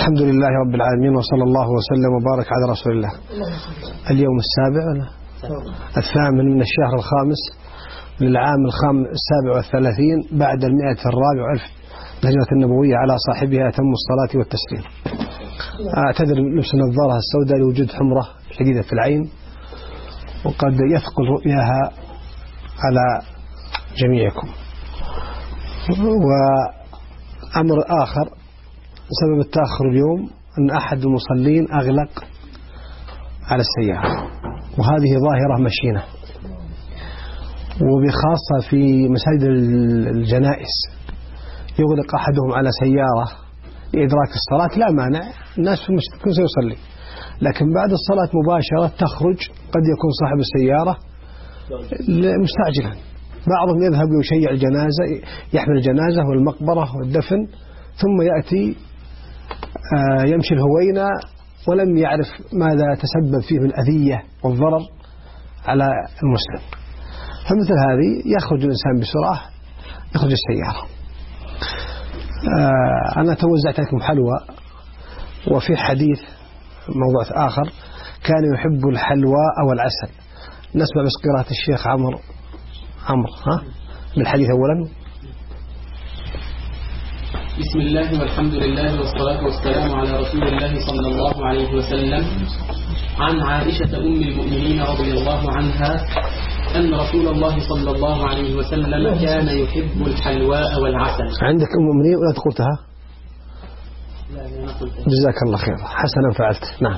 الحمد لله رب العالمين، وصلى الله وسلم وبارك على رسول الله. اليوم السابع الثامن من الشهر الخامس للعام 37 بعد 104 ألف الهجرة النبوية، على صاحبها أتم الصلاة والتسليم. أعتذر لبس النظارة السوداء لوجود حمرة شديدة في العين، وقد يثقل رؤياها على جميعكم. وأمر آخر سبب التأخر اليوم أن أحد المصلين أغلق على السيارة، وهذه ظاهرة مشينة، وبخاصة في مساجد الجنائز يغلق أحدهم على سيارة لإدراك الصلاة. لا مانع، الناس في المسجد كل سيصلي، لكن بعد الصلاة مباشرة تخرج، قد يكون صاحب السيارة مستعجلا، بعضهم يذهب ليشيع الجنازة، يحمل الجنازة والمقبرة والدفن، ثم يأتي يمشي الهوينة ولم يعرف ماذا تسبب فيه من أذية والضرر على المسلم. فمثل هذه يخرج الإنسان بسرعة، يخرج السيارة. أنا توزعت لكم حلوى، وفي حديث موضوع آخر كان يحب الحلوى أو العسل. نسمع بس قراءة الشيخ عمرو بالحديث أولا. بسم الله والحمد لله والصلاة والسلام على رسول الله صلى الله عليه وسلم. عن عائشة أم المؤمنين رضي الله عنها أن رسول الله صلى الله عليه وسلم كان يحب الحلواء والعسل. عندك أم المؤمنين ولا تقولتها؟ جزاك الله خير، حسنا فعلت. نعم.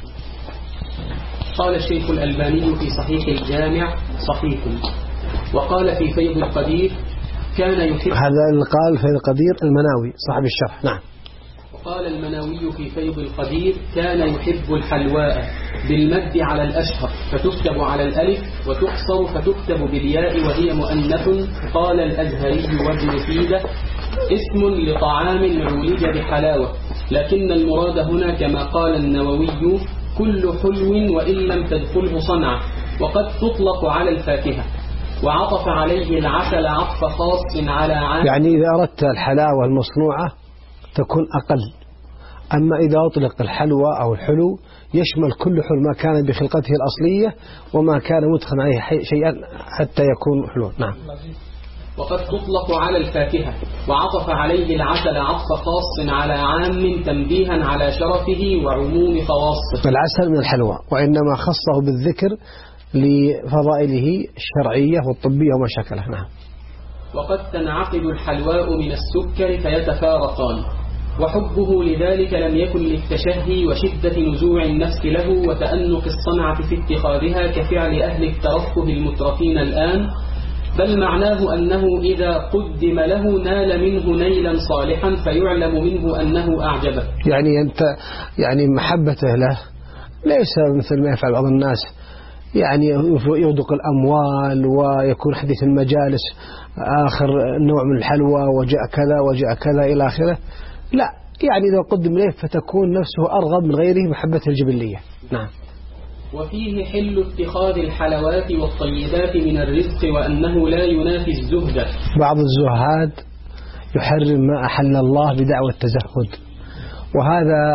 قال الشيخ الألباني في صحيح الجامع صحيح، وقال في فيض القدير كان يحب. هذا اللي قال فيض القدير المناوي صاحب الشرح. نعم. وقال المناوي في فيض القدير كان يحب الحلواء بالمد على الأشهر فتكتب على الألف، وتقصر فتكتب بالياء وهي مؤنث. قال الأزهري وابن سيدة اسم لطعام عولج بحلاوة، لكن المراد هنا كما قال النووي كل حلو وإن لم تدخله صنعة، وقد تطلق على الفاكهة. وعطف عليه العسل عطف خاص على عام، يعني إذا أردت الحلاوة المصنوعة تكون أقل، أما إذا أطلق الحلوى أو الحلو يشمل كل حلو ما كان بخلقته الأصلية وما كان مدخل عليه شيئا حتى يكون حلو. نعم. وقد تطلق على الفاكهة. وعطف عليه العسل عطف خاص على عام تنبيها على شرفه وعموم خواصه. العسل من الحلوى، وإنما خصه بالذكر لفضائله الشرعية والطبية وما شكله. نعم. وقد تنعقد الحلواء من السكر فيتفارقان، وحبه لذلك لم يكن للتشهي وشدة نزوع النفس له وتأنق الصنعة في اتخاذها كفعل أهل الترفه المترفين الآن، بل معناه أنه إذا قدم له نال منه نيلا صالحا فيعلم منه أنه أعجبه. يعني محبته له ليس مثل ما يفعل بعض الناس، يعني يغدق الأموال ويكون حديث المجالس آخر نوع من الحلوى وجاء كذا وجاء كذا إلى آخره. لا، يعني إذا قدم إليه فتكون نفسه أرغب من غيره محبته الجبلية. نعم. وفيه حل اتخاذ الحلوات والطيبات من الرزق، وأنه لا ينافي الزهد. بعض الزهاد يحرم ما أحل الله بدعوى التزهد، وهذا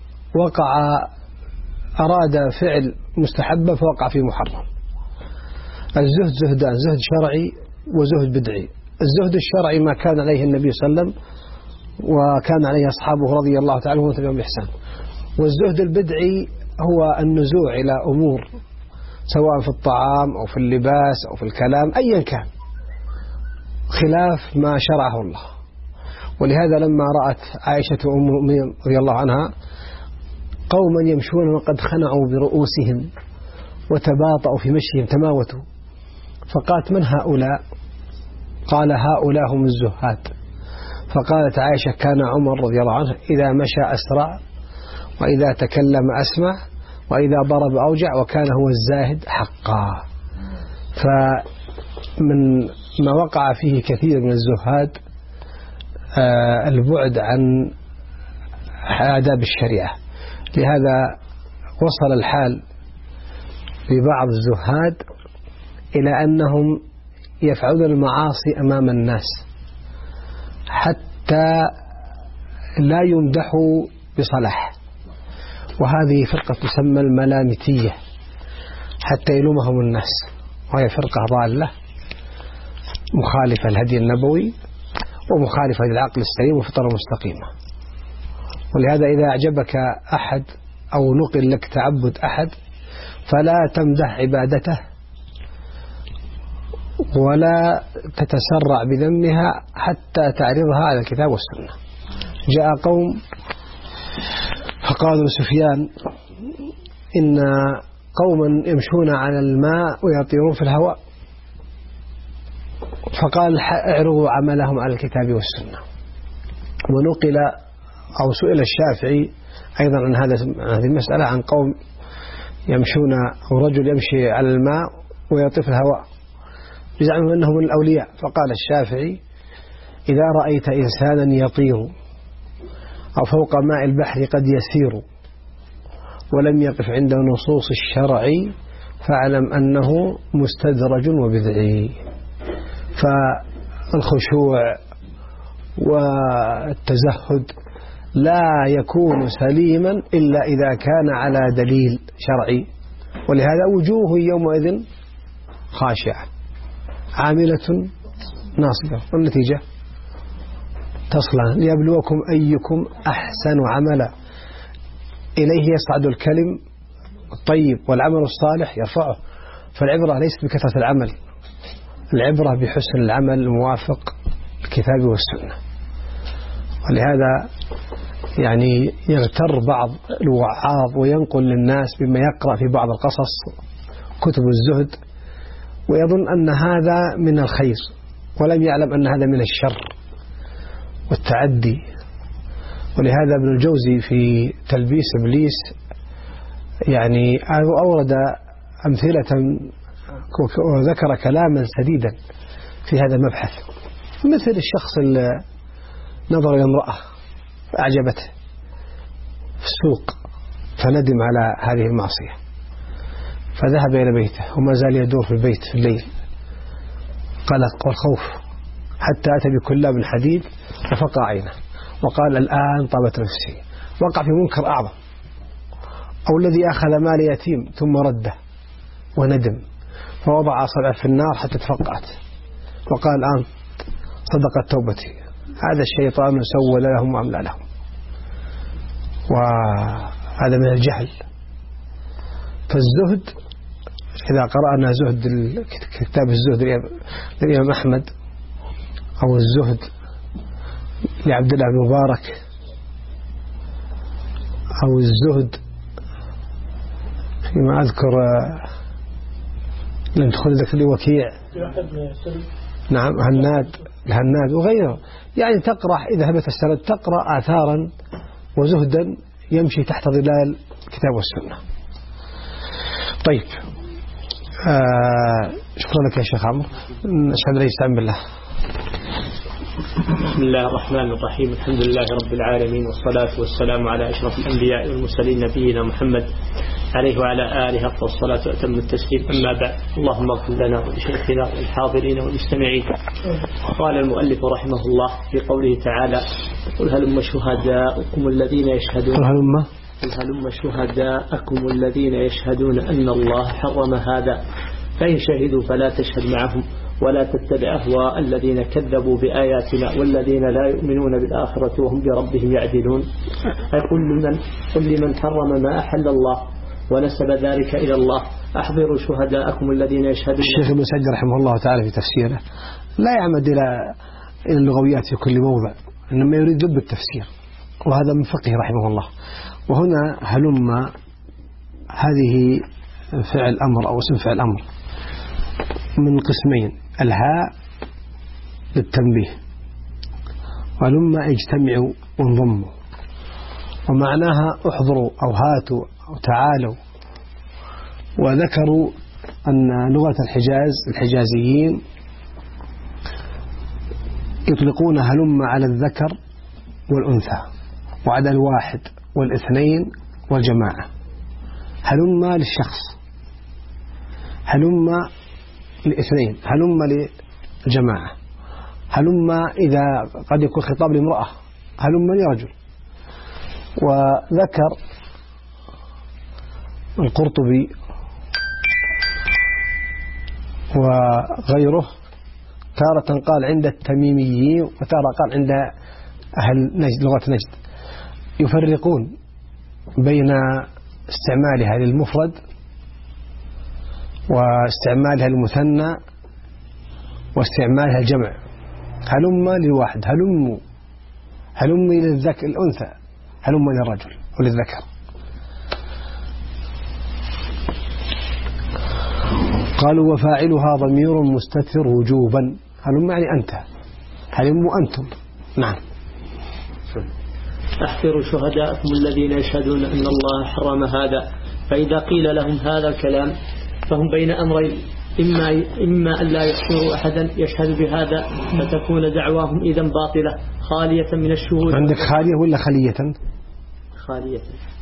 أراد فعل مستحبة فوقع في محرم. الزهد زهدان، زهد شرعي وزهد بدعي. الزهد الشرعي ما كان عليه النبي صلى الله عليه وسلم وكان عليه أصحابه رضي الله تعالى عنهم وتبعهم بإحسان. والزهد البدعي هو النزوع إلى أمور سواء في الطعام أو في اللباس أو في الكلام أيا كان خلاف ما شرعه الله. ولهذا لما رأت عائشة أم المؤمنين رضي الله عنها قوما يمشون وقد خنعوا برؤوسهم وتباطؤوا في مشيهم تماوتوا، فقالت من هؤلاء؟ قال هؤلاء هم الزهاد. فقالت عائشة كان عمر رضي الله عنه إذا مشى أسرع، وإذا تكلم أسمع، وإذا ضرب أوجع، وكان هو الزاهد حقا. فمن ما وقع فيه كثير من الزهاد البعد عن آداب الشريعة. لهذا وصل الحال ببعض الزهاد إلى أنهم يفعلون المعاصي أمام الناس حتى لا يمدحوا بصلاح. وهذه فرقة تسمى الملامتية حتى يلومهم الناس، وهي فرقة ضالة مخالفة للهدي النبوي ومخالفة للعقل السليم والفطرة المستقيمة. ولهذا إذا أعجبك أحد أو نقل لك تعبد أحد فلا تمدح عبادته ولا تتسرع بذمها حتى تعرضها على الكتاب والسنة. جاء قوم فقالوا سفيان إن قوما يمشون على الماء ويطيرون في الهواء، فقال اعرضوا عملهم على الكتاب والسنة. ونقل أو سئل الشافعي أيضا عن هذه المسألة عن قوم يمشون أو رجل يمشي على الماء ويطير في الهواء يزعمون أنهم من الأولياء، فقال الشافعي إذا رأيت إنسانا يطير أو فوق ماء البحر قد يسير ولم يقف عند نصوص الشرع فاعلم أنه مستدرج وبدعي. فالخشوع والتزهد لا يكون سليما إلا إذا كان على دليل شرعي. ولهذا وجوه يومئذ خاشعة عاملة ناصبة، والنتيجة تصلى ليبلوكم أيكم أحسن عملا، إليه يصعد الكلم الطيب والعمل الصالح يرفعه. فالعبرة ليست بكثرة العمل، العبرة بحسن العمل الموافق الكتاب والسنة. ولهذا يعني يغتر بعض الوعاظ وينقل للناس بما يقرأ في بعض القصص كتب الزهد ويظن أن هذا من الخير ولم يعلم أن هذا من الشر والتعدي. ولهذا ابن الجوزي في تلبيس إبليس يعني أورد أمثلة وذكر كلاما سديدا في هذا المبحث، مثل الشخص اللي نظر إلى امرأة فأعجبته في السوق فندم على هذه المعصية فذهب إلى بيته وما زال يدور في البيت في الليل قلق والخوف حتى أتى بكلاب الحديد ففقع عينه وقال الآن طابت نفسي. وقع في منكر أعظم، أو الذي أخذ مال يتيم ثم رده وندم فوضع أصبعه في النار حتى تفقعت وقال الآن صدقت توبتي. هذا الشيطان سول لهم وأملى لهم، وهذا من الجهل. فالزهد إذا قرأنا زهد كتاب الزهد للإمام أحمد أو الزهد لعبد الله بن مبارك أو الزهد فيما أذكر لم تدخل ذلك لوكيع نعم الهناد وغيره، يعني تقرأ إذا هبت السند تقرأ آثارا وزهدا يمشي تحت ظلال الكتاب والسنة. طيب شكرا لك يا شيخ عمرو، أشهد أن لا إله إلا بالله. بسم الله الرحمن الرحيم، الحمد لله رب العالمين والصلاة والسلام على أشرف الأنبياء والمرسلين نبينا محمد عليه وعلى آله أفضل الصلاة وأتم التسليم. أما بعد، اللهم اغفر لنا ولشيخنا والحاضرين والمستمعين. قال المؤلف رحمه الله في قوله تعالى: قل هلم شهداءكم الذين يشهدون هلم شهداءكم الذين يشهدون أن الله حرم هذا، فإن شهدوا فلا تشهد معهم ولا تتبع أهواء الذين كذبوا بآياتنا والذين لا يؤمنون بالآخرة وهم بربهم يعدلون. أي قل لمن حرم ما أحل الله ونسب ذلك إلى الله أحضروا شهداءكم الذين يشهدون. الشيخ ابن سعد رحمه الله تعالى في تفسيره لا يعمد إلى اللغويات في كل موضع، إنما يريد لب التفسير، وهذا من فقه رحمه الله. وهنا هلم هذه فعل أمر أو اسم فعل أمر من قسمين: الهاء للتنبيه، ولما اجتمعوا وانضموا، ومعناها احضروا أو هاتوا أو تعالوا. وذكروا أن لغة الحجازيين يطلقون هلم على الذكر والأنثى وعلى الواحد والاثنين والجماعة. هلم للشخص، هلم لاثنين، هلم للجماعة، هلم إذا قد يكون خطاب لامرأة، هلم لرجل. وذكر القرطبي وغيره تارة قال عند التميميين وتارة قال عند أهل نجد لغة نجد يفرقون بين استعمالها للمفرد واستعمالها للمثنى واستعمالها الجمع. هلم للواحد، هلم للذكر الأنثى، هلم للرجل وللذكر. قالوا وفاعلها ضمير مستتر وجوبا. هلم يعني أنت، هلم أنتم. نعم. أحفروا شهداءكم الذين يشهدون أن الله حرم هذا. فإذا قيل لهم هذا الكلام فهم بين أمرين، إما أن لا يحفروا أحدا يشهد بهذا فتكون دعواهم إذا باطلة خالية من الشهود. عندك خالية ولا خلية؟ خالية.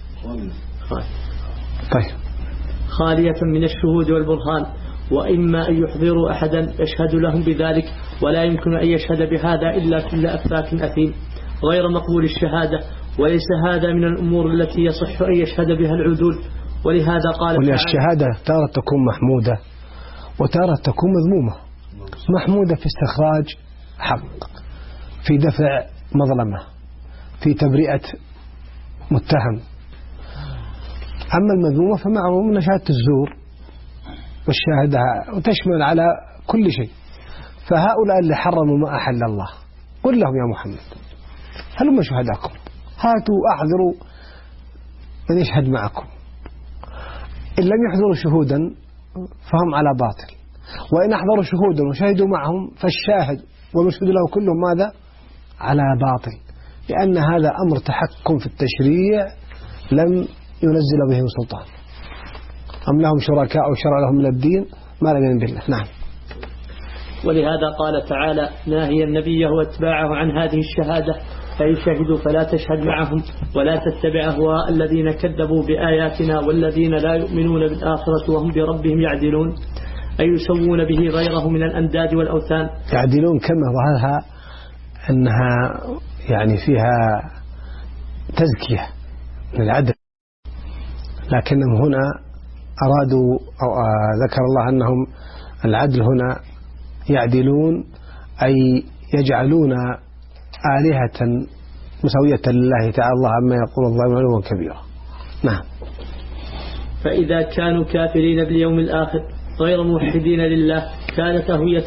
طيب. خالية من الشهود والبرهان. وإما أن يحضروا أحدا يشهد لهم بذلك، ولا يمكن أن يشهد بهذا إلا كل أفاك أثيم غير مقبول الشهادة، وليس هذا من الأمور التي يصح أن يشهد بها العدول. ولهذا قال الشهادة تارة تكون محمودة وتارة تكون مذمومة. محمودة في استخراج حق، في دفع مظلمة، في تبرئة متهم. أما المذمومة فمعه من شهادة الزور والشهادة وتشمل على كل شيء. فهؤلاء اللي حرموا ما أحل الله قل لهم يا محمد هلما شهداكم، هاتوا أحضروا من يشهد معكم. إن لم يحضروا شهودا فهم على باطل، وإن أحضروا شهودا وشهدوا معهم فالشاهد والمشهود له كلهم ماذا؟ على باطل، لأن هذا أمر تحكم في التشريع لم ينزل بهم سلطان. أم لهم شركاء وشرع لهم من الدين ما لم ينزل به. نعم. ولهذا قال تعالى ناهيا النبي واتباعه عن هذه الشهادة فإن شهدوا فلا تشهد معهم ولا تتبع أهواء الذين كذبوا بآياتنا والذين لا يؤمنون بالآخرة وهم بربهم يعدلون، أي يسوون به غيره من الأنداد والأوثان. يعدلون كما ظهرها أنها يعني فيها تزكية من العدل، لكنهم هنا أرادوا أو ذكر الله أنهم العدل هنا يعدلون أي يجعلون آلهة مسوية لله تعالى الله عما يقول الظالمون علوا كبيرا. نعم. فإذا كانوا كافرين باليوم الآخر غير موحدين لله كانت هوية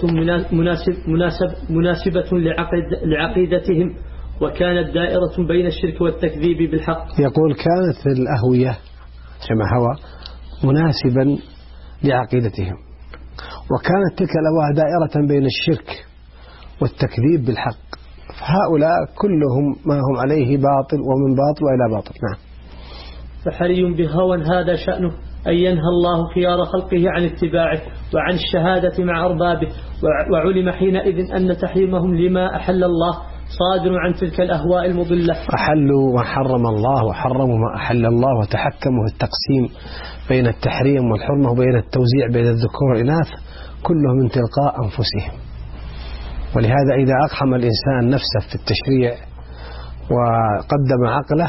مناسبة لعقيدتهم، وكانت دائرة بين الشرك والتكذيب بالحق. يقول كانت الأهوية كما هو مناسبا لعقيدتهم، وكانت تلك الأهواء دائرة بين الشرك والتكذيب بالحق. فهؤلاء كلهم ما هم عليه باطل ومن باطل وإلى باطل. نعم. فحري بهوى هذا شأنه أن ينهى الله خيار خلقه عن اتباعه وعن الشهادة مع أربابه، وعلم حينئذ أن تحريمهم لما أحل الله صادر عن تلك الأهواء المضلة. أحلوا وحرم الله وحرموا ما أحل الله، وتحكموا في التقسيم بين التحريم والحرمة وبين التوزيع بين الذكور والإناث كله من تلقاء أنفسهم. ولهذا إذا أقحم الإنسان نفسه في التشريع وقدم عقله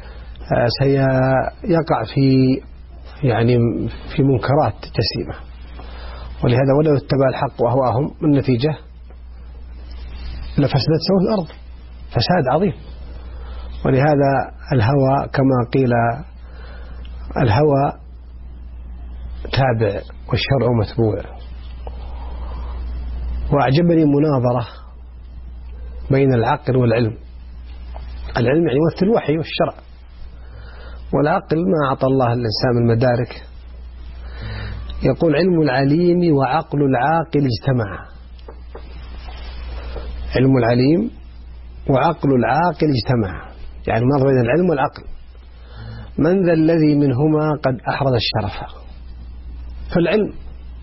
سيقع في منكرات جسيمة. ولهذا ولو اتبع الحق وأهواهم النتيجة لفسدت سوى الأرض فساد عظيم. ولهذا الهوى كما قيل الهوى تابع والشرع متبوع. وأعجبني مناظرة بين العقل والعلم. العلم يعني يمثل الوحي والشرع، والعقل ما أعطى الله الإنسان المدارك. يقول علم العليم وعقل العاقل اجتمعا. علم العليم وعقل العاقل اجتمعا، يعني ما بين العلم والعقل. من ذا الذي منهما قد أحرز الشرف؟ فالعلم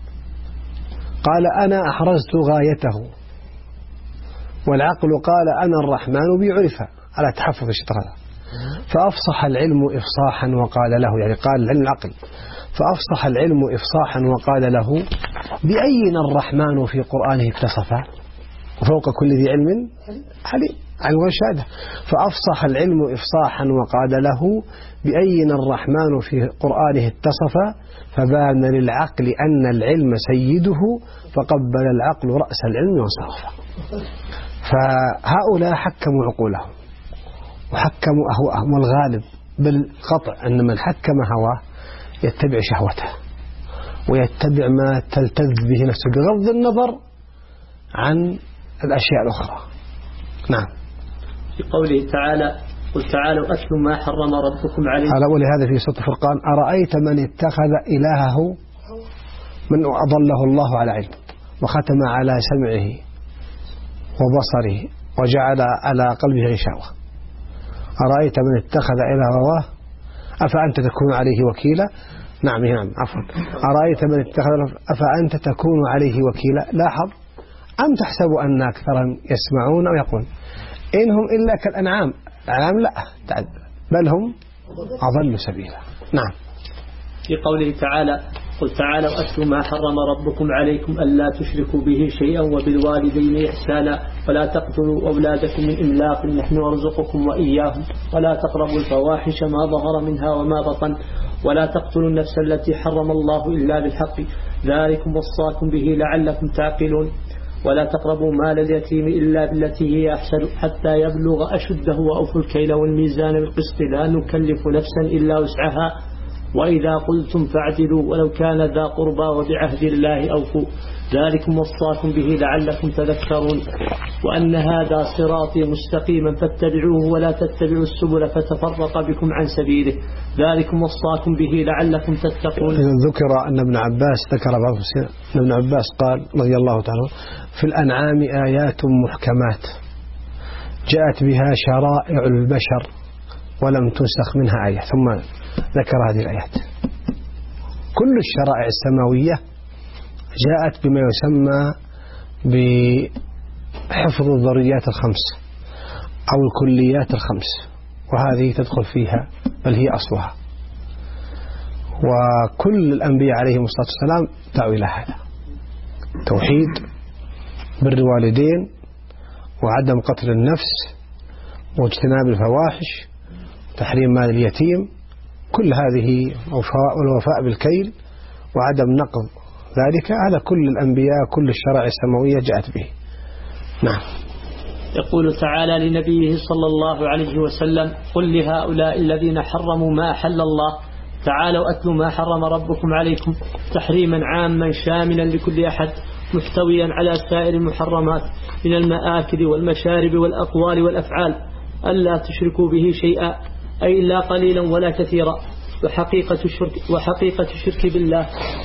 قال أنا أحرزت غايته، والعقل قال أنا الرحمن بي عرف على تحفظ الشطرة. فأفصح العلم إفصاحا وقال له، يعني قال العلم العقل، فأفصح العلم إفصاحا وقال له بأين الرحمن في قرآنه اتصف وفوق كل ذي علم عليم. عن الشهادة. فأفصح العلم إفصاحا وقال له بأين الرحمن في قرآنه اتصف، فبان للعقل أن العلم سيده، فقبل العقل رأس العلم وصرفه. فهؤلاء حكموا عقولهم وحكموا أهواءهم، والغالب بالقطع أن من حكم هواه يتبع شهوته ويتبع ما تلتذ به نفسه بغض النظر عن الأشياء الأخرى. نعم. في قوله تعالى قل تعالوا أتلوا ما حرم ربكم عليكم. ولهذا في سورة الفرقان أرأيت من اتخذ إلهه من أضله الله على علم وختم على سمعه وبصره وجعل على قلبه غشاوة. أرأيت من اتخذ إلهه أفأنت تكون عليه وكيلا. نعم عفوا. أرأيت من اتخذ أفأنت تكون عليه وكيلا. لاحظ أم تحسب أن أكثرهم يسمعون أو يقول إنهم إلا كالأنعام. الأنعام لا بل هم أضل سبيلا. نعم. في قوله تعالى قل تعالوا أتلوا ما حرم ربكم عليكم ألا تشركوا به شيئا وبالوالدين إحسانا ولا تقتلوا أولادكم من إملاق نحن نرزقكم وإياهم ولا تقربوا الفواحش ما ظهر منها وما بطن ولا تقتلوا النفس التي حرم الله إلا بالحق ذلكم وصاكم به لعلكم تعقلون ولا تقربوا مال اليتيم إلا بالتي هي أحسن حتى يبلغ أشده وأوفوا الكيل والميزان بالقسط لا نكلف نفسا إلا وسعها وإذا قلتم فاعدلوا ولو كان ذا قربى وبعهد الله أوفوا ذلكم وصاكم به لعلكم تذكرون وأن هذا صراطي مستقيما فاتبعوه ولا تتبعوا السبل فتفرق بكم عن سبيله ذلكم وصاكم به لعلكم تتقون. ذكر أن ابن عباس قال رضي الله تعالى في الأنعام آيات محكمات جاءت بها شرائع البشر ولم تنسخ منها آية. ثم ذكر هذه الآيات. كل الشرائع السماوية جاءت بما يسمى بحفظ الضروريات الخمس أو الكليات الخمس، وهذه تدخل فيها بل هي أصلها. وكل الأنبياء عليهم الصلاة والسلام دعوا إلى هذا: توحيد، بر الوالدين، وعدم قتل النفس، واجتناب الفواحش، تحريم مال اليتيم، كل هذه والوفاء بالكيل وعدم نقض ذلك. هذا كل الأنبياء كل الشرائع السماوية جاءت به. نعم. يقول تعالى لنبيه صلى الله عليه وسلم قل لهؤلاء الذين حرموا ما أحل الله تعالوا أتلوا ما حرم ربكم عليكم تحريما عاما شاملا لكل أحد محتويا على سائر المحرمات من المآكل والمشارب والأقوال والأفعال ألا تشركوا به شيئا أي لا قليلا ولا كثيرا. وحقيقة الشرك بالله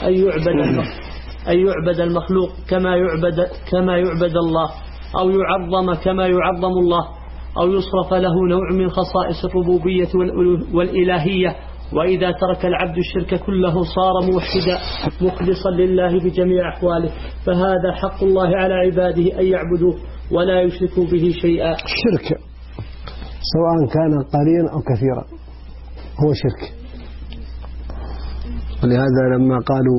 أن يعبد المخلوق كما يعبد الله أو يعظم كما يعظم الله أو يصرف له نوع من خصائص الربوبية والإلهية. وإذا ترك العبد الشرك كله صار موحدا مخلصا لله بجميع أحواله فهذا حق الله على عباده أن يعبدوه ولا يشركوا به شيئا. الشرك سواء كان قليلا أو كثيرا هو شرك. ولهذا لما قالوا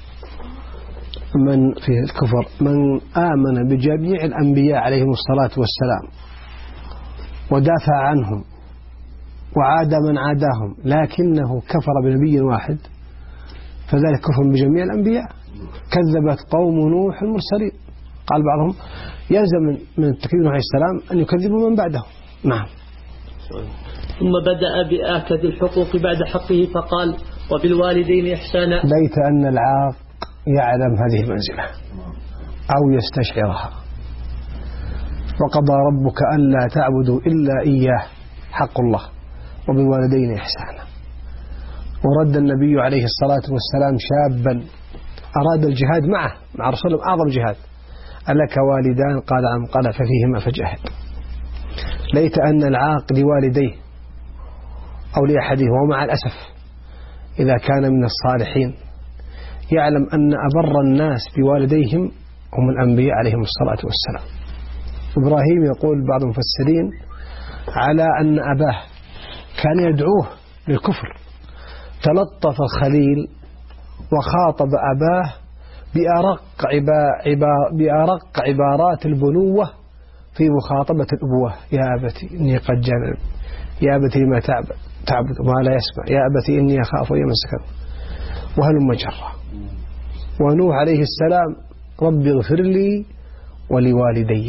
من في الكفر من آمن بجميع الأنبياء عليهم الصلاة والسلام ودافع عنهم وعاد من عاداهم لكنه كفر بنبي واحد فذلك كفر بجميع الأنبياء. كذبت قوم نوح المرسلين. قال بعضهم يلزم من التكذيب نوح عليه السلام أن يكذبوا من بعده. نعم. ثم بدأ بآكد الحقوق بعد حقه فقال وبالوالدين إحسانا. ليت أن العاق يعلم هذه المنزلة أو يستشعرها. وقضى ربك ألا تعبدوا إلا إياه حق الله وبالوالدين إحسانا. ورد النبي عليه الصلاة والسلام شابا أراد الجهاد مع رسول الله أعظم جهاد ألك والدان؟ قال عم. قال ففيهما فجاهد. ليت أن العاق لوالديه أو لأحدهم ومع الأسف إذا كان من الصالحين يعلم أن أبر الناس بوالديهم هم الأنبياء عليهم الصلاة والسلام. إبراهيم يقول بعض المفسرين على أن أباه كان يدعوه للكفر تلطف الخليل وخاطب أباه بأرق عبارات البنوة في مخاطبة الأبوة: يا أبتي إني قد جنن، يا أبتي ما تعبد ما لا يسمع، يا أبتي إني أخاف يوم السكن، وهلم جرة. ونوح عليه السلام: ربي اغفر لي ولوالدي.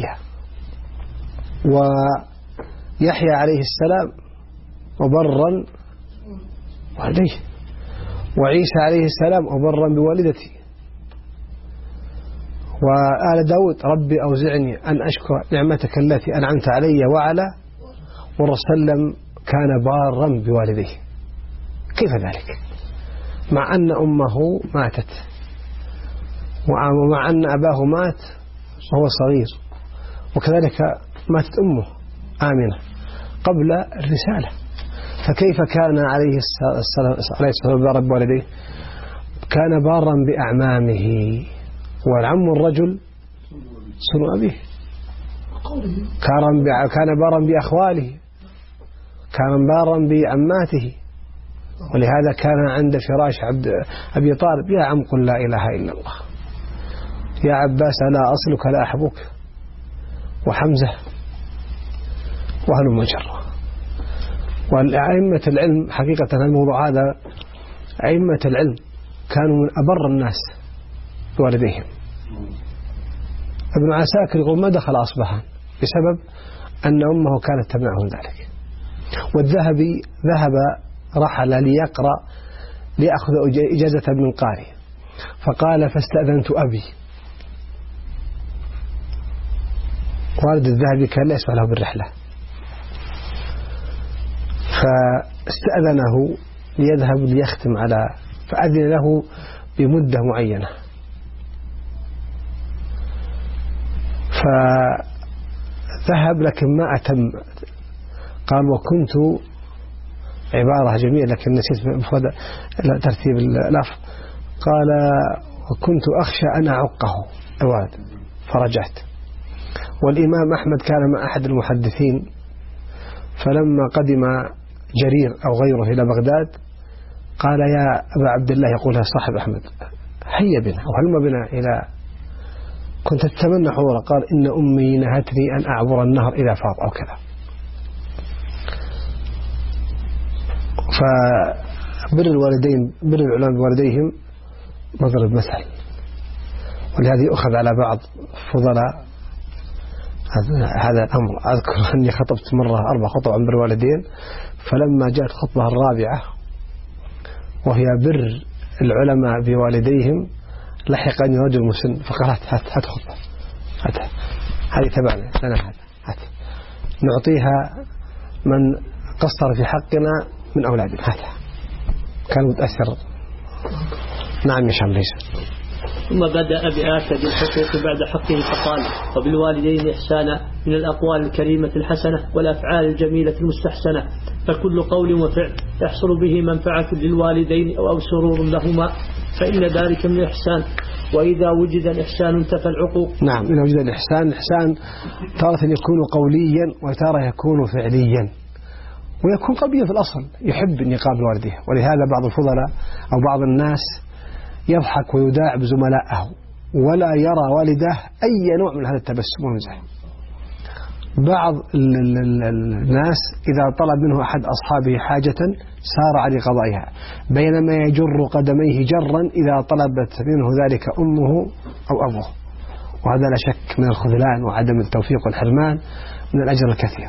ويحيى عليه السلام: وبرا والديه. وعيسى عليه السلام: وبرا بوالدتي. وآل داود: ربي أوزعني أن أشكر نعمتك التي أنعمت علي وعلى. والرسول كان بارا بوالديه. كيف ذلك؟ مع أن أمه ماتت، ومع أن أباه مات وهو صغير، وكذلك ماتت أمه آمنة قبل الرسالة. فكيف كان عليه السلام بارا بوالديه؟ كان بارا بأعمامه، والعم الرجل صنو أبيه. كان بارا بأخواله، كان بارا بعماته. ولهذا كان عند فراش أبي طالب: يا عم قل لا إله إلا الله، يا عباس لا أصلك لا أحبك، وحمزة، وهلم جرة. والأئمة العلم حقيقة الموضوع هذا، أئمة العلم كانوا من أبر الناس بوالديهم. ابن عساكر يقول: ما دخل أصبحان بسبب أن أمه كانت تمنعه ذلك. والذهبي رحل ليقرأ ليأخذ إجازة من قارئ، فقال: فاستأذنت أبي. والد الذهبي كان لا يسمح له بالرحلة، فاستأذنه ليذهب ليختم فأذن له بمدة معينة. فذهب لكن ما أتم. قال: وكنت، عبارة جميلة لكن نسيت ترتيب اللفظ، قال: وكنت أخشى أن أعقه الولد فرجعت. والإمام أحمد كان مع أحد المحدثين، فلما قدم جرير أو غيره إلى بغداد قال: يا أبا عبد الله، يقولها صاحب أحمد: هيا بنا أو هلم بنا إلى، كنت أتمنى حضورا. قال: إن أمي نهتني أن أعبر النهر إذا فاض أو كذا. فبر الوالدين، بر العلماء بوالديهم مضرب مثل. ولهذا يؤخذ على بعض فضلاء هذا الأمر. أذكر أني خطبت مرة 4 خطب عن بر الوالدين، فلما جاءت الخطبة الرابعة وهي بر العلماء بوالديهم لحقني رجل مسن فقال: هات خطبة، هذه تبعنا لنا، هات نعطيها من قصر في حقنا من أولادنا، هاتها. كان متأثر. نعم يا شمليس. ثم بدأ بآكد الحقوق بعد حقه فقال: وبالوالدين إحسانا من الأقوال الكريمة الحسنة والأفعال الجميلة المستحسنة، فكل قول وفعل يحصل به منفعة للوالدين أو سرور لهما فإن ذلك من الإحسان. وإذا وجد الإحسان انتفى العقوق. نعم، إذا وجد الإحسان تارة يكون قوليا وتارة يكون فعليا، ويكون قلبيا في الأصل، يحب أن يقابل والديه. ولهذا بعض الفضلاء أو بعض الناس يضحك ويداعب زملائه ولا يرى والده أي نوع من هذا التبسم والمزح. بعض الناس إذا طلب منه أحد أصحابه حاجة سارع لقضائها، بينما يجر قدميه جرا إذا طلبت منه ذلك أمه أو أبوه. وهذا لا شك من الخذلان وعدم التوفيق والحرمان من الأجر الكثير.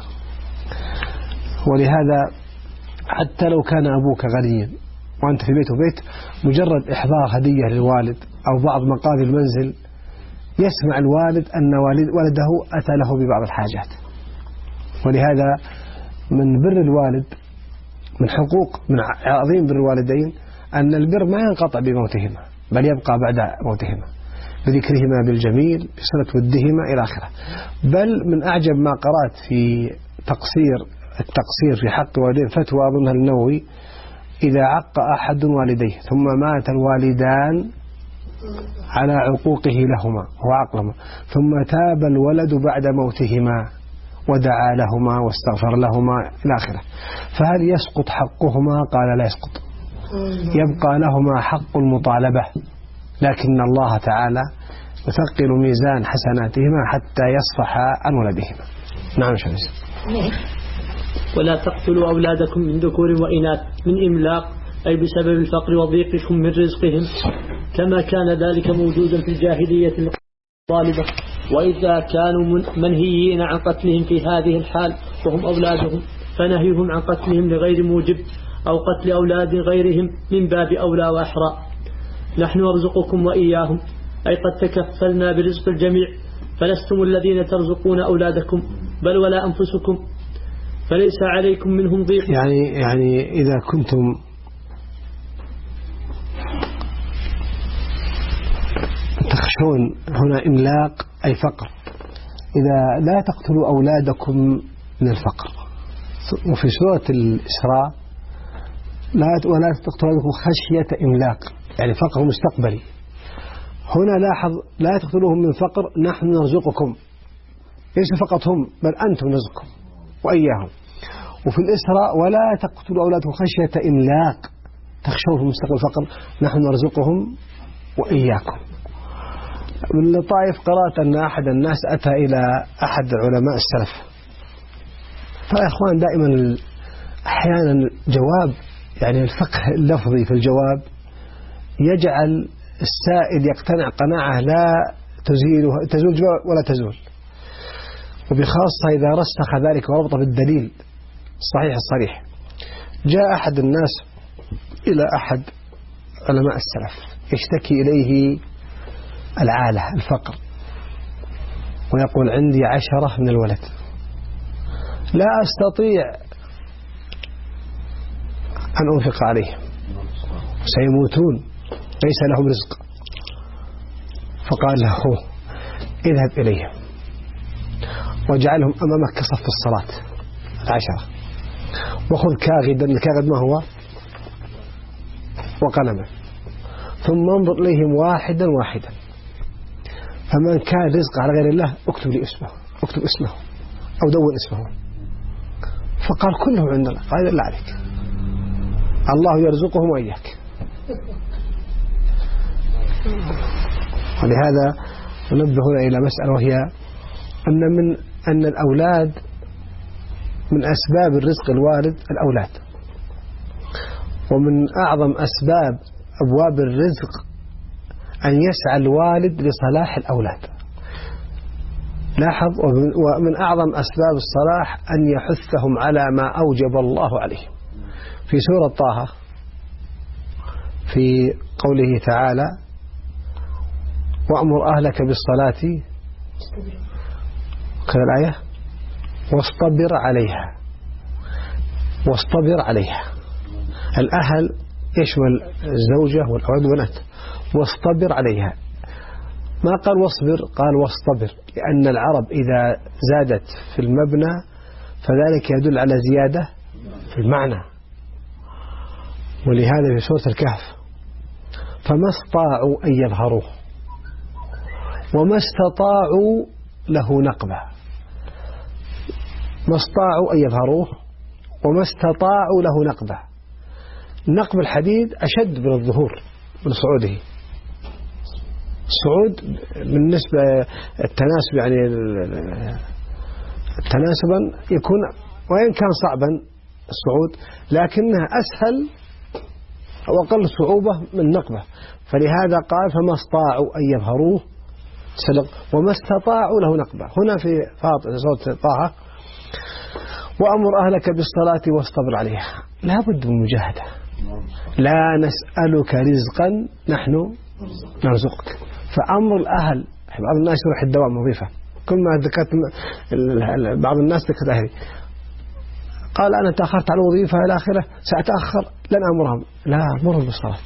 ولهذا حتى لو كان أبوك غنيا وأنت في بيت مجرد إحضار هدية للوالد أو بعض مقاضي المنزل، يسمع الوالد أن ولده أتى له ببعض الحاجات. ولهذا من بر الوالد، من حقوق، من عظيم بر الوالدين، أن البر ما ينقطع بموتهما بل يبقى بعد موتهما، بذكرهما بالجميل، بصلة ودهما إلى آخره. بل من أعجب ما قرأت في التقصير في حق والدين فتوى أظنها النووي: إذا عق أحد والديه ثم مات الوالدان على عقوقه لهما وعقلهما ثم تاب الولد بعد موتهما ودعا لهما واستغفر لهما إلى آخره، فهل يسقط حقهما؟ قال: لا يسقط، يبقى لهما حق المطالبة، لكن الله تعالى وثقلوا ميزان حسناتهما حتى يصفح عن ولدهما. نعم شمس. ولا تقتلوا أولادكم من ذكور وإناث من إملاق، أي بسبب الفقر وضيقكم من رزقهم، كما كان ذلك موجودا في الجاهلية الغالبة. وإذا كانوا منهيين عن قتلهم في هذه الحال وهم أولادهم، فنهيهم عن قتلهم لغير موجب أو قتل أولاد غيرهم من باب أولى وأحرى. نحن نرزقكم وإياهم، أي قد تكفلنا برزق الجميع، فلستم الذين ترزقون أولادكم بل ولا أنفسكم، فليس عليكم منهم ضيق. يعني إذا كنتم تخشون، هنا إملاق أي فقر، إذا لا تقتلوا أولادكم من الفقر. وفي سورة الإسراء ولا تقتلوا أولادكم خشية إملاق، يعني فقر مستقبلي. هنا لاحظ لا تقتلوهم من فقر، نحن نرزقكم، ليس فقط هم بل أنتم نرزقكم وإياهم. وفي الإسراء ولا تقتلوا أولادكم خشية إملاق، تخشوا في مستقبل الفقر، نحن نرزقهم وإياكم. من لطائف قرأت أن أحد الناس أتى إلى أحد علماء السلف، فيا إخوان دائما أحيانا جواب، يعني الفقه اللفظي في الجواب يجعل السائل يقتنع قناعة لا تزول ولا تزول، وبخاصة إذا رسخ ذلك وربط بالدليل الصحيح الصريح. جاء أحد الناس إلى أحد علماء السلف يشتكي إليه العالة، الفقر، ويقول عندي 10 من الولد، لا أستطيع أن أنفق عليهم، سيموتون، ليس لهم رزق. فقال له اذهب إليهم واجعلهم أمامك كصف الصلاة 10، وخذ كاغدا، الكاغد ما هو؟ وقلما، ثم انظر إليهم واحدا واحدا، فمن كان رزق على غير الله اكتب لي اسمه، اكتب اسمه أو دون اسمه. فقال كله عند الله. قال لا عليك، الله يرزقهم وإياك. ولهذا ننبه إلى مسألة، وهي أن الأولاد من أسباب الرزق الوارد الأولاد، ومن أعظم أسباب أبواب الرزق أن يسعى الوالد لصلاح الأولاد. لاحظ، ومن أعظم أسباب الصلاح أن يحثهم على ما أوجب الله عليهم. في سورة طه في قوله تعالى وأمر أهلك بالصلاة، كذا الآية، واصطبر عليها، واصطبر عليها. الأهل يشمل الزوجة والأولاد والبنات، واصطبر عليها. ما قال واصبر، قال واصطبر، لأن العرب إذا زادت في المبنى فذلك يدل على زيادة في المعنى. ولهذا في سورة الكهف فما استطاعوا أن يظهروه وما استطاعوا له نقبة، ما استطاعوا أن يظهروه وما استطاعوا له نقبة. نقب الحديد أشد من الظهور، من صعوده. الصعود بالنسبة التناسب، يعني تناسبا يكون، وإن كان صعبا الصعود لكنها أسهل أو أقل صعوبة من نقبة. فلهذا قال فما استطاعوا أن يظهروه وما استطاعوا له نقبة. هنا في سورة طه وأمر أهلك بالصلاة واصطبر عليها، لا بد من مجاهدة. لا نسألك رزقا نحن نرزقك. فأمر الأهل، بعض الناس يروح الدوام وظيفة، كل ما ذكرت بعض الناس ذكرت أهلي، قال أنا تأخرت على الوظيفة إلى آخره، سأتأخر، لن أمرهم. لا، أمرهم بالصلاة،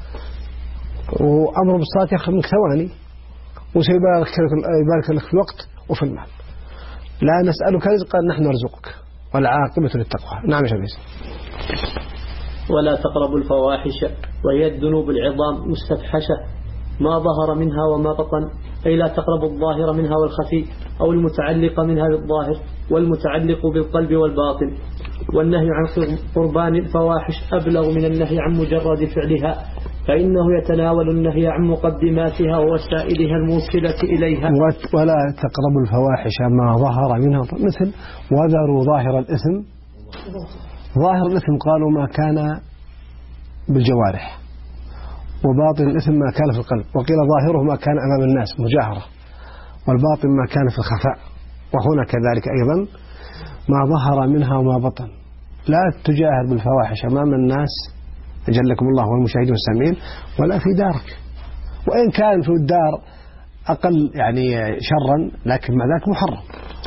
وأمر بالصلاة يأخذ منك ثواني، وسيبارك لك في الوقت وفي المال. لا نسألك رزقا نحن نرزقك والعاقبة للتقوى. نعم يا شبيس. ولا تقربوا الفواحش وهي الذنوب العظام مستفحشة ما ظهر منها وما بطن، أي لا تقربوا الظاهر منها والخفي، أو المتعلق منها بالظاهر والمتعلق بالقلب والباطن. والنهي عن قربان الفواحش أبلغ من النهي عن مجرد فعلها، فإنه يتناول النهي عن مقدماتها ووسائلها الموصلة إليها. ولا تقربوا الفواحش ما ظهر منها، مثل وذروا ظاهر الإثم. ظاهر الإثم قالوا ما كان بالجوارح، وباطن الإثم ما كان في القلب، وقيل ظاهره ما كان أمام الناس مجاهرة، والباطن ما كان في الخفاء. وهنا كذلك أيضا ما ظهر منها وما بطن. لا تجاهر بالفواحش أمام الناس أجلكم الله والمشاهدين والسامعين، ولا في دارك، وإن كان في الدار أقل يعني شرا، لكن مع ذلك محرم.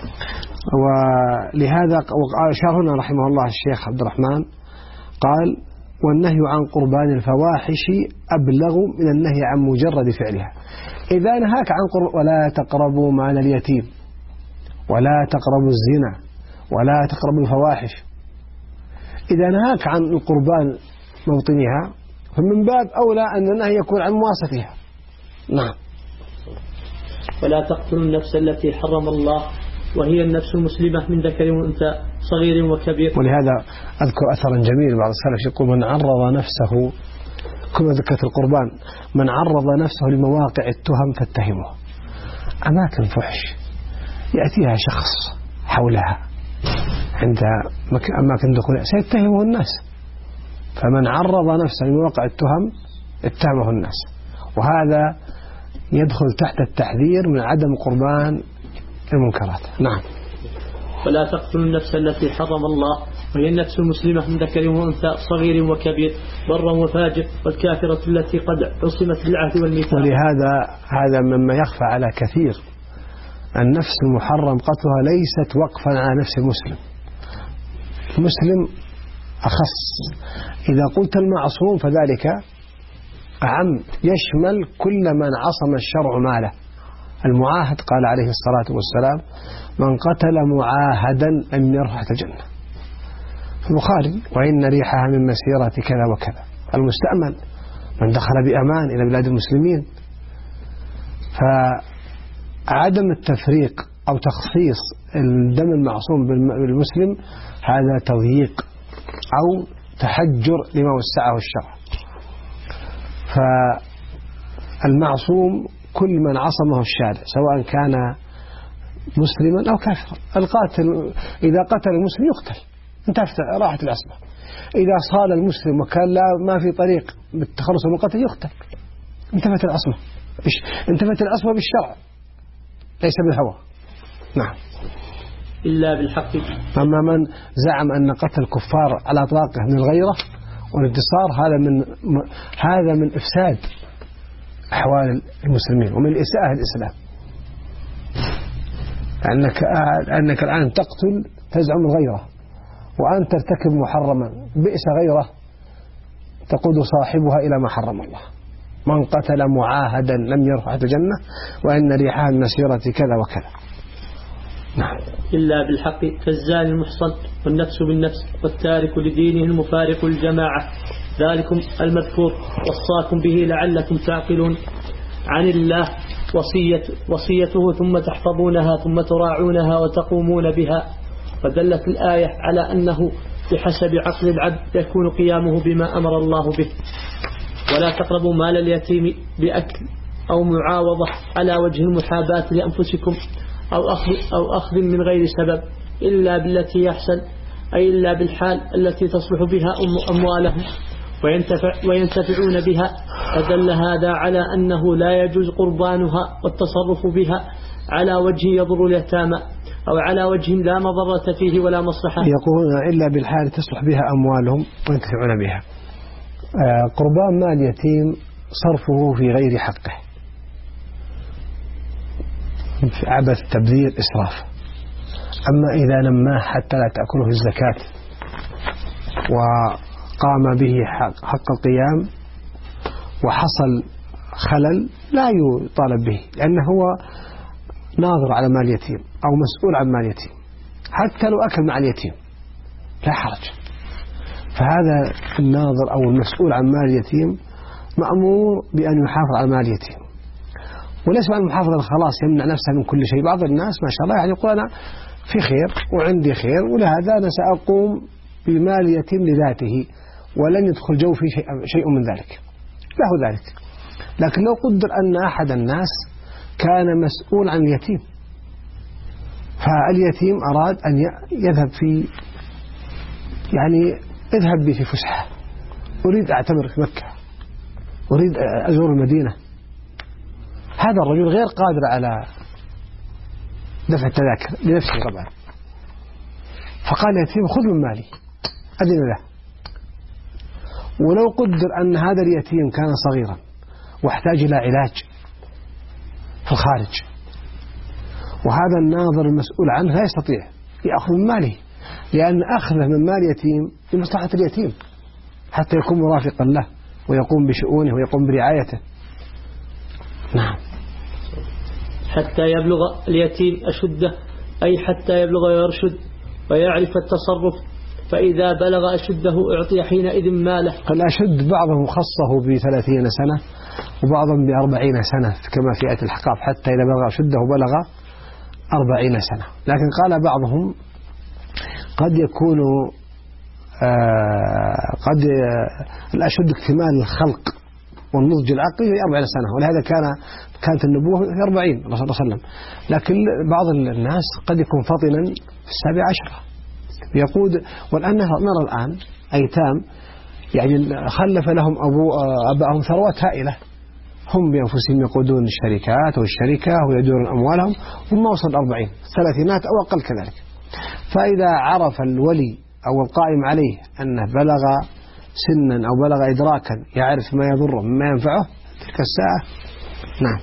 ولهذا أشار هنا رحمه الله الشيخ عبد الرحمن قال: والنهي عن قربان الفواحش أبلغ من النهي عن مجرد فعلها. إذا نهاك عن ولا تقربوا مال اليتيم، ولا تقربوا الزنا، ولا تقربوا الفواحش، إذا نهاك عن القربان موطنها فمن باب أولى أن النهي يكون عن مواصفتها. نعم. ولا تقتلوا النفس التي حرم الله وهي النفس المسلمة من ذكر وأنثى صغير وكبير. ولهذا أذكر أثرا جميل بعض السلف يقول: من عرض نفسه، كما ذكرت القربان، من عرض نفسه لمواقع التهم فاتهمه. أماكن فحش يأتيها شخص حولها عند أماكن دخولها سيتهمه الناس، فمن عرض نفسه لمواقع التهم اتهمه الناس، وهذا يدخل تحت التحذير من عدم قربان المنكرات. نعم. ولا تقتلوا النفس التي حرم الله وهي النفس المسلمة من ذكر وأنثى صغير وكبير برا وفاجر والكافرة التي قد عصمت بالعهد والميثاق. ولهذا مما يخفى على كثير، النفس المحرم قتلها ليست وقفا على نفس المسلم. المسلم أخص. إذا قلت المعصوم فذلك أعم، يشمل كل من عصم الشرع ماله. المعاهد قال عليه الصلاة والسلام: من قتل معاهدا لم يرح الجنة. في البخاري: وإن ريحها من مسيرة كذا وكذا. المستأمن من دخل بأمان إلى بلاد المسلمين. فعدم التفريق أو تخصيص الدم المعصوم بالمسلم هذا تضييق أو تحجر لما وسعه الشرع. فالمعصوم كل من عصمه الشارع سواء كان مسلما أو كافرا. القاتل إذا قتل المسلم يقتل، انتهت راحت العصمة. إذا صال المسلم وكان ما في طريق بالتخلص من القتل يقتل، انتهت العصمة. انتهت العصمة بالشرع ليس بالهوى. نعم. إلا بالحق. أما من زعم أن قتل الكفار على إطلاقه من الغيرة والانتصار هذا من إفساد أحوال المسلمين ومن إساءة الإسلام. أنك الآن تقتل تزعم الغيرة، وأن ترتكب محرما بئس غيره تقود صاحبها إلى ما حرم الله. من قتل معاهدا لم يرفع الجنة وإن ريحها من مسيرة كذا وكذا. نعم. إلا بالحق فالزاني المحصن والنفس بالنفس والتارك لدينه المفارق الجماعة ذلكم المذكور وصاكم به لعلكم تعقلون. عن الله وصيته ثم تحفظونها ثم تراعونها وتقومون بها. فدلت الآية على أنه بحسب عقل العبد يكون قيامه بما أمر الله به. ولا تقربوا مال اليتيم بأكل أو معاوضة على وجه المحاباة لأنفسكم أو أخذ من غير سبب إلا بالتي يحسن، أي إلا بالحال التي تصلح بها أموالهم وينتفعون بها. فدل هذا على أنه لا يجوز قربانها والتصرف بها على وجه يضر اليتامى أو على وجه لا مضرة فيه ولا مصلحة. يقولون إلا بالحال تصلح بها أموالهم وينتفعون بها. قربان مال يتيم صرفه في غير حقه، عبث تبذير إسراف. أما إذا نماه حتى لا تأكله الزكاة وقام به حق القيام وحصل خلل لا يطالب به، لأنه هو ناظر على مال يتيم أو مسؤول عن مال يتيم، حتى لو أكل مع اليتيم لا حرج. فهذا الناظر أو المسؤول عن مال اليتيم مأمور بأن يحافظ على مال اليتيم، وليس معنى المحافظة خلاص يمنع نفسه من كل شيء. بعض الناس ما شاء الله يعني يقول أنا في خير وعندي خير ولهذا أنا سأقوم بمال اليتيم لذاته ولن يدخل جو في شيء من ذلك. له ذلك. لكن لو قدر أن أحد الناس كان مسؤول عن اليتيم، فاليتيم أراد أن يذهب اذهب بي في فسحة، أريد أعتمر في مكة، أريد أزور المدينة، هذا الرجل غير قادر على دفع التذاكر لنفسه طبعا، فقال اليتيم خذ من مالي أذن له. ولو قدر أن هذا اليتيم كان صغيرا واحتاج إلى علاج في الخارج، وهذا الناظر المسؤول عنه لا يستطيع يأخذ من ماله، لأن أخذه من مال يتيم لمصلحة اليتيم حتى يكون مرافقا له ويقوم بشؤونه ويقوم برعايته. نعم. حتى يبلغ اليتيم أشده، أي حتى يبلغ ويرشد ويعرف التصرف، فإذا بلغ أشده أعطي حينئذ ماله. الأشد بعضهم خصه ب30 سنة وبعضهم ب40 سنة كما في آية الأحقاف، حتى إذا بلغ أشده بلغ 40 سنة. لكن قال بعضهم قد يكون الأشد اكتمال الخلق والنضج العقلي في 40 سنة، ولهذا كانت النبوة في 40 رسول الله صلى الله عليه وسلم. لكن بعض الناس قد يكون فطنا في 17 يقود. والآن نرى الآن أيتام خلف لهم أبائهم ثروات هائلة، هم بأنفسهم يقودون الشركات والشركة ويدورون أموالهم وهم وصل 40 30 أو أقل كذلك. فإذا عرف الولي أو القائم عليه أنه بلغ سنا أو بلغ إدراكا يعرف ما يضره مما ينفعه تلك الساعة. نعم.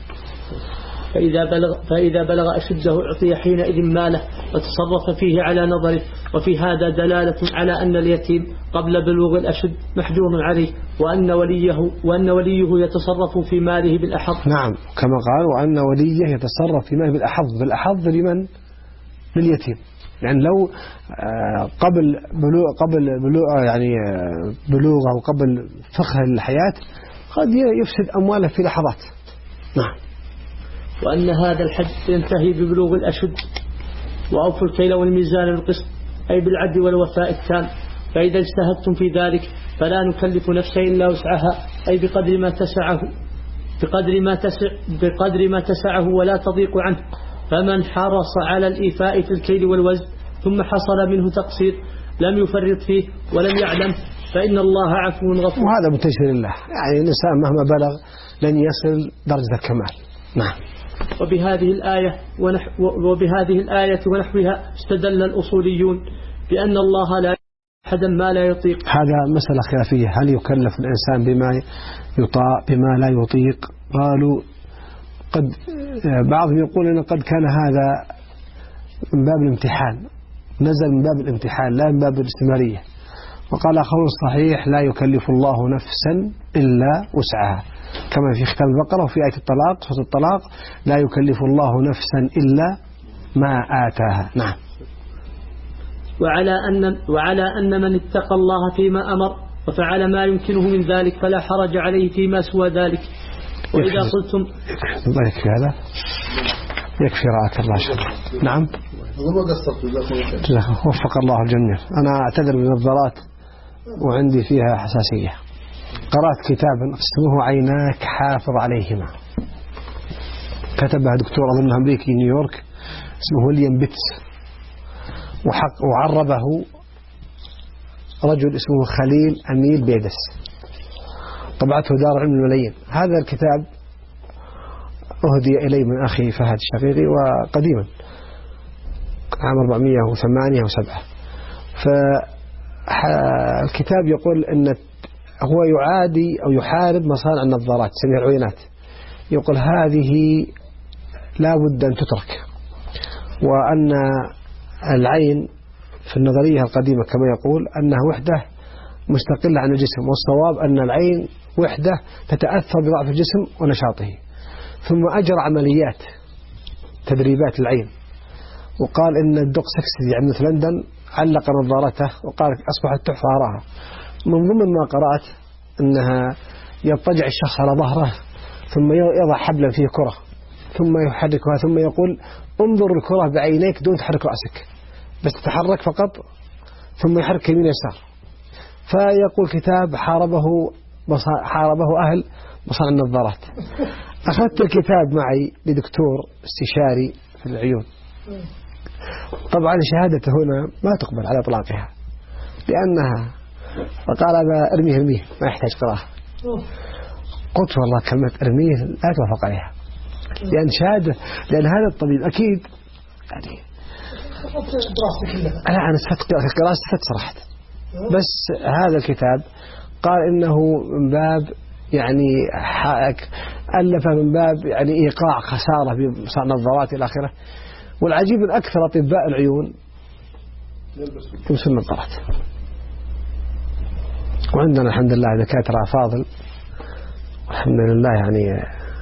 فإذا بلغ أشده أعطي حينئذ ماله وتصرف فيه على نظره. وفي هذا دلالة على أن اليتيم قبل بلوغ الأشد محجور عليه، وأن وليه يتصرف في ماله بالأحظ. نعم، كما قال وأن وليه يتصرف في ماله بالأحظ لمن؟ لليتيم. يعني لو قبل بلوغه وقبل فقه الحياة قد يفسد أمواله في لحظات. نعم. وأن هذا الحد ينتهي ببلوغ الأشد. وأوفوا الكيل والميزان بالقسط، أي بالعدل والوفاء التام. فإذا اجتهدتم في ذلك فلا نكلف نفسا إلا وسعها، أي بقدر ما تسعه ولا تضيق عنه. فمن حرص على الإيفاء في الكيل والوزن ثم حصل منه تقصير لم يفرط فيه ولم يعلم فإن الله عفو غفور. وهذا من تيسير الله، يعني الإنسان مهما بلغ لن يصل درجة الكمال. نعم. وبهذه الآية ونحوها استدل الأصوليون بأن الله لا أحدا ما لا يطيق. هذا مسألة خلافية، هل يكلف الإنسان بما لا يطيق؟ قالوا بعضهم يقول أن قد كان هذا من باب الامتحان، نزل من باب الامتحان لا من باب الاستمرارية. وقال آخرون الصحيح لا يكلف الله نفسا إلا وسعها، كما في ختام البقرة وفي آية الطلاق سورة الطلاق لا يكلف الله نفسا إلا ما آتاها. نعم. وعلى أن من اتقى الله فيما أمر وفعل ما يمكنه من ذلك فلا حرج عليه فيما سوى ذلك. وإذا قلتم يكفي هذا، يكفي رعاك الله شكرا. نعم. وفق الله الجميع. أنا أعتذر من النظارات وعندي فيها حساسية. قرأت كتابا اسمه عيناك حافظ عليهما، كتبها دكتور أظن أمريكي نيويورك اسمه ويليام بيتس، وعربه رجل اسمه خليل أميل بيدس، طبعته دار علم الملايين. هذا الكتاب أهدي إلي من أخي فهد الشقيقي وقديما عام 408 أو 7. فالكتاب يقول أن هو يعادي أو يحارب مصانع النظارات سميع العينات، يقول هذه لا بد أن تترك، وأن العين في النظرية القديمة كما يقول أنها وحدة مستقلة عن الجسم، والصواب أن العين وحدة تتأثر بضعف الجسم ونشاطه. ثم أجرى عمليات تدريبات العين، وقال إن الدق سكسي يعني في لندن علق نظارته وقال أصبحت تحفة أراها. من ضمن ما قرأت أنها يضطجع الشخص على ظهره ثم يضع حبلا فيه كرة ثم يحركها ثم يقول انظر الكرة بعينيك دون تحرك رأسك، بس تتحرك فقط ثم يحرك يمين يسار. فيقول كتاب حاربه حاربه أهل مصانع النظارات. أخذت الكتاب معي لدكتور استشاري في العيون. طبعا شهادته هنا ما تقبل على إطلاقها لأنها فقال ارميه ما يحتاج قراءة. قلت والله كلمة ارميه لا توافق عليها لأن شهادة، لأن هذا الطبيب أكيد يعني أنا قراءة صراحة، بس هذا الكتاب قال إنه من باب يعني ألف من باب يعني إيقاع خسارة بمصانع النظارات إلى آخره. والعجيب من أكثر أطباء العيون يلبسون النظارات، وعندنا الحمد لله دكاترة فاضل الحمد لله. يعني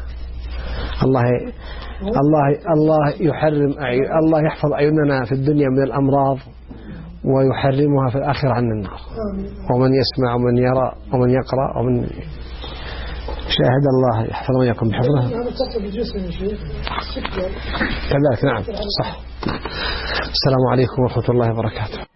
الله يحرم الله يحفظ عيوننا في الدنيا من الأمراض ويحرمها في الآخرة عن النار. ومن يسمع ومن يرى ومن يقرأ ومن شاهد الله يحفظ من يكون بحفظه كذلك. نعم صح. السلام عليكم ورحمة الله وبركاته.